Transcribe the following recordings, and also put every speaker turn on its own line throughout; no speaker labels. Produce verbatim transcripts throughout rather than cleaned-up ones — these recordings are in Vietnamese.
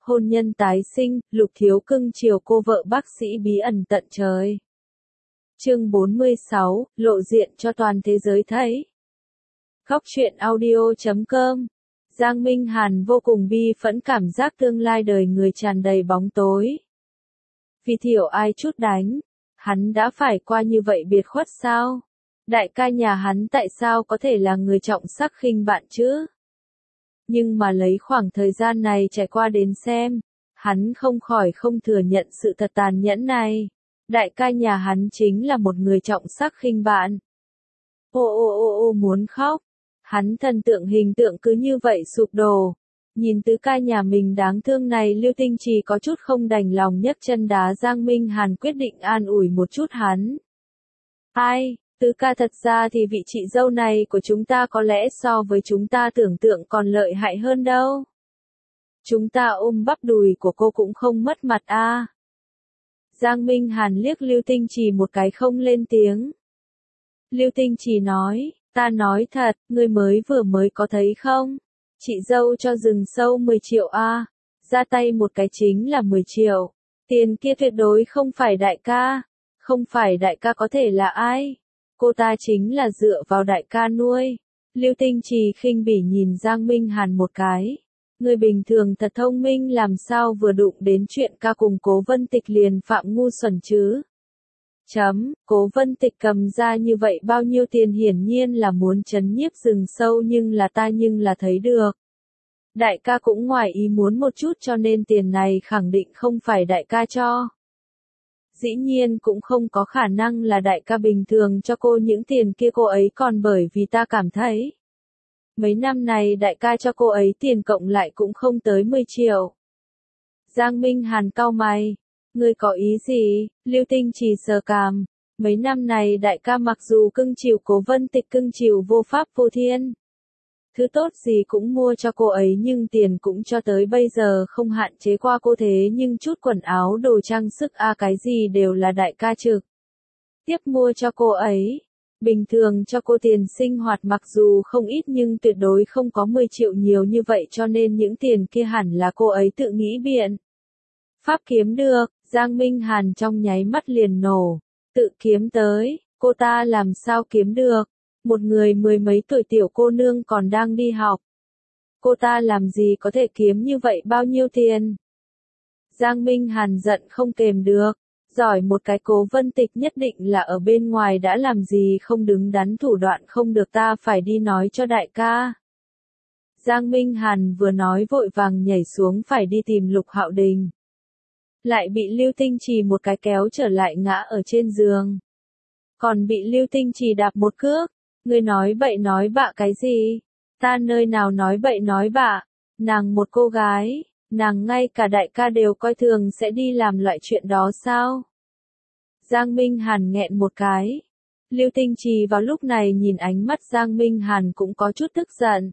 hôn nhân tái sinh, Lục Thiếu cưng chiều cô vợ bác sĩ bí ẩn tận trời. Chương bốn mươi sáu, lộ diện cho toàn thế giới thấy. Góc truyện audio chấm com. Giang Minh Hàn vô cùng bi phẫn, cảm giác tương lai đời người tràn đầy bóng tối. Vì thiểu ai chút đánh, hắn đã phải qua như vậy biệt khuất sao? Đại ca nhà hắn tại sao có thể là người trọng sắc khinh bạn chứ? Nhưng mà lấy khoảng thời gian này trải qua đến xem, hắn không khỏi không thừa nhận sự thật tàn nhẫn này. Đại ca nhà hắn chính là một người trọng sắc khinh bạn. Ô ô ô ô muốn khóc. Hắn thần tượng hình tượng cứ như vậy sụp đổ. Nhìn tứ ca nhà mình đáng thương này, Lưu Tinh Trì có chút không đành lòng nhấc chân đá Giang Minh Hàn, quyết định an ủi một chút hắn. Ai, tứ ca, thật ra thì vị chị dâu này của chúng ta có lẽ so với chúng ta tưởng tượng còn lợi hại hơn đâu. Chúng ta ôm bắp đùi của cô cũng không mất mặt a. À. Giang Minh Hàn liếc Lưu Tinh Trì một cái không lên tiếng. Lưu Tinh Trì nói, ta nói thật, ngươi mới vừa mới có thấy không? Chị dâu cho rừng sâu mười triệu a, à. Ra tay một cái chính là mười triệu. Tiền kia tuyệt đối không phải đại ca. Không phải đại ca có thể là ai? Cô ta chính là dựa vào đại ca nuôi. Lưu Tinh Trì khinh bỉ nhìn Giang Minh Hàn một cái. Người bình thường thật thông minh, làm sao vừa đụng đến chuyện ca cùng Cố Vân Tịch liền phạm ngu xuẩn chứ? Chấm, Cố Vân Tịch cầm ra như vậy bao nhiêu tiền hiển nhiên là muốn trấn nhiếp rừng sâu, nhưng là ta nhưng là thấy được. Đại ca cũng ngoài ý muốn một chút, cho nên tiền này khẳng định không phải đại ca cho. Dĩ nhiên cũng không có khả năng là đại ca bình thường cho cô những tiền kia, cô ấy còn bởi vì ta cảm thấy. Mấy năm này đại ca cho cô ấy tiền cộng lại cũng không tới mười triệu. Giang Minh Hàn cau mày. Ngươi có ý gì? Lưu Tinh Trì sờ cằm. Mấy năm này đại ca mặc dù cưng chiều Cố Vân Tịch, cưng chiều vô pháp vô thiên. Thứ tốt gì cũng mua cho cô ấy, nhưng tiền cũng cho tới bây giờ không hạn chế qua cô, thế nhưng chút quần áo đồ trang sức a à, cái gì đều là đại ca trực tiếp mua cho cô ấy. Bình thường cho cô tiền sinh hoạt mặc dù không ít nhưng tuyệt đối không có mười triệu nhiều như vậy, cho nên những tiền kia hẳn là cô ấy tự nghĩ biện pháp kiếm được. Giang Minh Hàn trong nháy mắt liền nổ. Tự kiếm tới, cô ta làm sao kiếm được? Một người mười mấy tuổi tiểu cô nương còn đang đi học. Cô ta làm gì có thể kiếm như vậy bao nhiêu tiền? Giang Minh Hàn giận không kềm được. Giỏi một cái Cố Vân Tịch nhất định là ở bên ngoài đã làm gì không đứng đắn, thủ đoạn không được, ta phải đi nói cho đại ca. Giang Minh Hàn vừa nói vội vàng nhảy xuống phải đi tìm Lục Hạo Đình. Lại bị Lưu Tinh Trì một cái kéo trở lại, ngã ở trên giường. Còn bị Lưu Tinh Trì đạp một cước. Ngươi nói bậy nói bạ cái gì? Ta nơi nào nói bậy nói bạ? Nàng một cô gái, nàng ngay cả đại ca đều coi thường, sẽ đi làm loại chuyện đó sao? Giang Minh Hàn nghẹn một cái. Lưu Tinh Trì vào lúc này nhìn ánh mắt Giang Minh Hàn cũng có chút tức giận.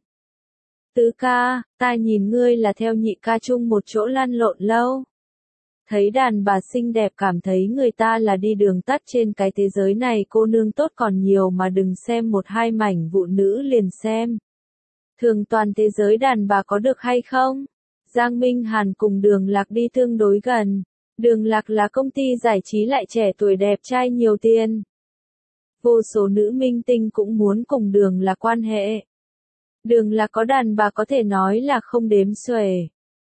Tứ ca, ta nhìn ngươi là theo nhị ca chung một chỗ lăn lộn lâu. Thấy đàn bà xinh đẹp cảm thấy người ta là đi đường tắt, trên cái thế giới này cô nương tốt còn nhiều mà, đừng xem một hai mảnh vụ nữ liền xem thường toàn thế giới đàn bà có được hay không? Giang Minh Hàn cùng Đường Lạc đi tương đối gần. Đường Lạc là công ty giải trí, lại trẻ tuổi đẹp trai nhiều tiền. Vô số nữ minh tinh cũng muốn cùng Đường Lạc quan hệ. Đường Lạc có đàn bà có thể nói là không đếm xuể.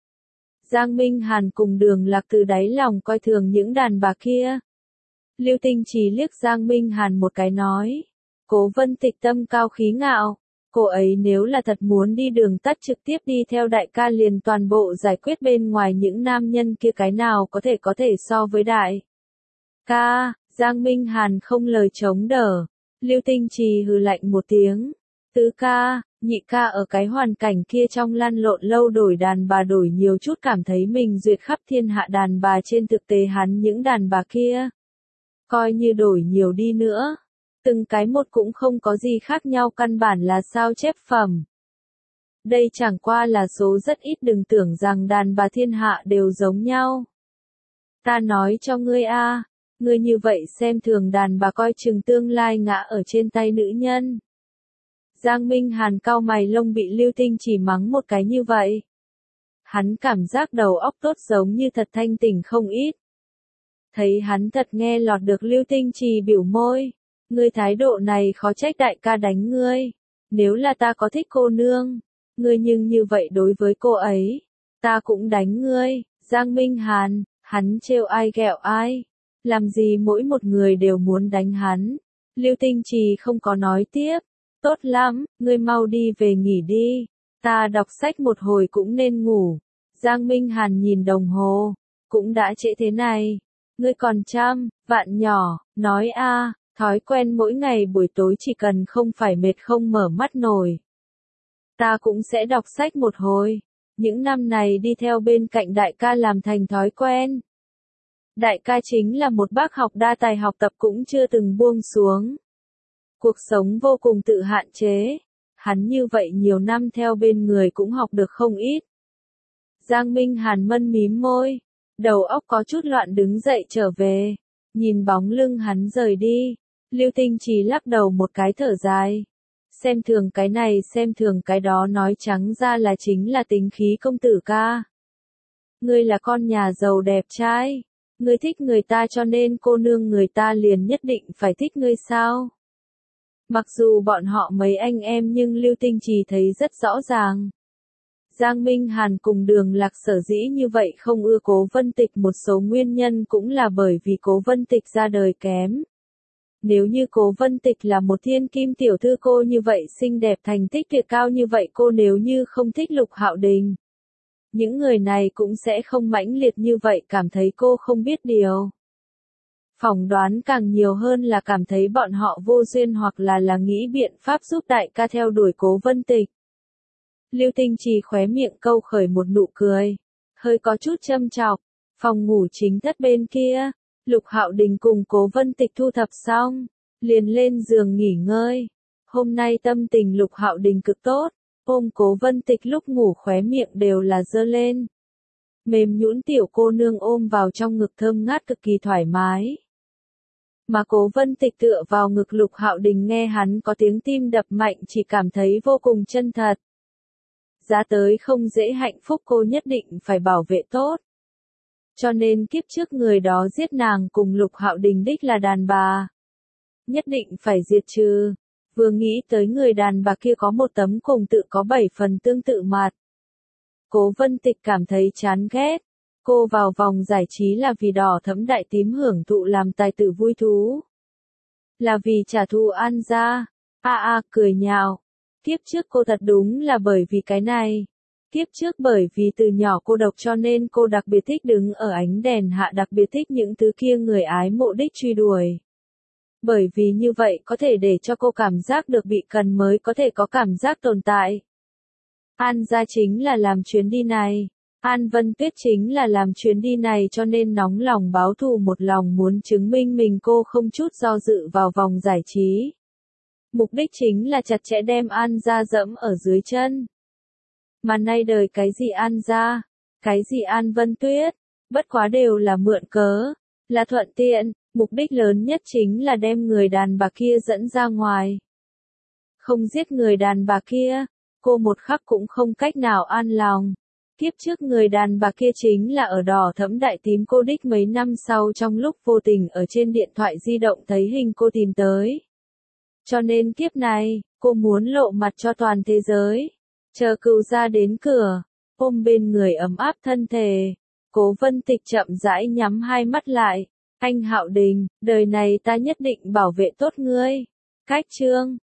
Giang Minh Hàn cùng Đường Lạc từ đáy lòng coi thường những đàn bà kia. Lưu Tinh Trì liếc Giang Minh Hàn một cái nói. Cố Vân Tịch tâm cao khí ngạo. Cô ấy nếu là thật muốn đi đường tắt, trực tiếp đi theo đại ca liền toàn bộ giải quyết, bên ngoài những nam nhân kia cái nào có thể có thể so với đại ca. Giang Minh Hàn không lời chống đỡ. Lưu Tinh Trì hừ lạnh một tiếng. Tứ ca, nhị ca ở cái hoàn cảnh kia trong lăn lộn lâu, đổi đàn bà đổi nhiều chút cảm thấy mình duyệt khắp thiên hạ đàn bà, trên thực tế hắn những đàn bà kia coi như đổi nhiều đi nữa, từng cái một cũng không có gì khác nhau, căn bản là sao chép phẩm. Đây chẳng qua là số rất ít, đừng tưởng rằng đàn bà thiên hạ đều giống nhau. Ta nói cho ngươi a, ngươi như vậy xem thường đàn bà, coi chừng tương lai ngã ở trên tay nữ nhân. Giang Minh Hàn cau mày, lông bị Lưu Tinh Trì mắng một cái như vậy. Hắn cảm giác đầu óc tốt giống như thật thanh tỉnh không ít. Thấy hắn thật nghe lọt được Lưu Tinh Trì biểu môi. Ngươi thái độ này khó trách đại ca đánh ngươi. Nếu là ta có thích cô nương, ngươi nhưng như vậy đối với cô ấy, ta cũng đánh ngươi. Giang Minh Hàn, hắn trêu ai ghẹo ai. Làm gì mỗi một người đều muốn đánh hắn. Lưu Tinh Trì không có nói tiếp. Tốt lắm, ngươi mau đi về nghỉ đi. Ta đọc sách một hồi cũng nên ngủ. Giang Minh Hàn nhìn đồng hồ. Cũng đã trễ thế này. Ngươi còn trăm, vạn nhỏ, nói a, thói quen mỗi ngày buổi tối chỉ cần không phải mệt không mở mắt nổi. Ta cũng sẽ đọc sách một hồi. Những năm này đi theo bên cạnh đại ca làm thành thói quen. Đại ca chính là một bác học đa tài, học tập cũng chưa từng buông xuống. Cuộc sống vô cùng tự hạn chế. Hắn như vậy nhiều năm theo bên người cũng học được không ít. Giang Minh Hàn mân mím môi. Đầu óc có chút loạn đứng dậy trở về. Nhìn bóng lưng hắn rời đi. Lưu Tinh Trì lắc đầu một cái thở dài. Xem thường cái này xem thường cái đó, nói trắng ra là chính là tính khí công tử ca. Ngươi là con nhà giàu đẹp trai. Ngươi thích người ta cho nên cô nương người ta liền nhất định phải thích ngươi sao? Mặc dù bọn họ mấy anh em nhưng Lưu Tinh Trì thấy rất rõ ràng. Giang Minh Hàn cùng Đường Lạc sở dĩ như vậy không ưa Cố Vân Tịch, một số nguyên nhân cũng là bởi vì Cố Vân Tịch ra đời kém. Nếu như Cố Vân Tịch là một thiên kim tiểu thư cô như vậy xinh đẹp thành tích tuyệt cao như vậy, cô nếu như không thích Lục Hạo Đình, những người này cũng sẽ không mãnh liệt như vậy cảm thấy cô không biết điều. Phỏng đoán càng nhiều hơn là cảm thấy bọn họ vô duyên hoặc là là nghĩ biện pháp giúp đại ca theo đuổi Cố Vân Tịch. Lưu Tinh Trì khóe miệng câu khởi một nụ cười, hơi có chút châm chọc. Phòng ngủ chính thất bên kia, Lục Hạo Đình cùng Cố Vân Tịch thu thập xong, liền lên giường nghỉ ngơi. Hôm nay tâm tình Lục Hạo Đình cực tốt, ôm Cố Vân Tịch lúc ngủ khóe miệng đều là giơ lên. Mềm nhũn tiểu cô nương ôm vào trong ngực thơm ngát cực kỳ thoải mái. Mà Cố Vân Tịch tựa vào ngực Lục Hạo Đình nghe hắn có tiếng tim đập mạnh chỉ cảm thấy vô cùng chân thật. Giá tới không dễ hạnh phúc cô nhất định phải bảo vệ tốt. Cho nên kiếp trước người đó giết nàng cùng Lục Hạo Đình đích là đàn bà. Nhất định phải diệt trừ. Vừa nghĩ tới người đàn bà kia có một tấm cùng tự có bảy phần tương tự mặt. Cố Vân Tịch cảm thấy chán ghét. Cô vào vòng giải trí là vì đỏ thẫm đại tím hưởng thụ làm tài tử vui thú. Là vì trả thù An gia. A a cười nhạo. Kiếp trước cô thật đúng là bởi vì cái này. Kiếp trước bởi vì từ nhỏ cô độc cho nên cô đặc biệt thích đứng ở ánh đèn hạ, đặc biệt thích những thứ kia người ái mộ đích truy đuổi. Bởi vì như vậy có thể để cho cô cảm giác được bị cần mới có thể có cảm giác tồn tại. An gia chính là làm chuyến đi này. An Vân Tuyết chính là làm chuyến đi này cho nên nóng lòng báo thù, một lòng muốn chứng minh mình, cô không chút do dự vào vòng giải trí. Mục đích chính là chặt chẽ đem An gia dẫm ở dưới chân. Mà nay đời cái gì An gia, cái gì An Vân Tuyết, bất quá đều là mượn cớ, là thuận tiện, mục đích lớn nhất chính là đem người đàn bà kia dẫn ra ngoài. Không giết người đàn bà kia, cô một khắc cũng không cách nào an lòng. Kiếp trước người đàn bà kia chính là ở đỏ thẫm đại tím cô đích, mấy năm sau trong lúc vô tình ở trên điện thoại di động thấy hình cô tìm tới. Cho nên kiếp này, cô muốn lộ mặt cho toàn thế giới. Chờ cừu ra đến cửa, ôm bên người ấm áp thân thể. Cố Vân Tịch chậm rãi nhắm hai mắt lại. Anh Hạo Đình, đời này ta nhất định bảo vệ tốt ngươi. Cách chương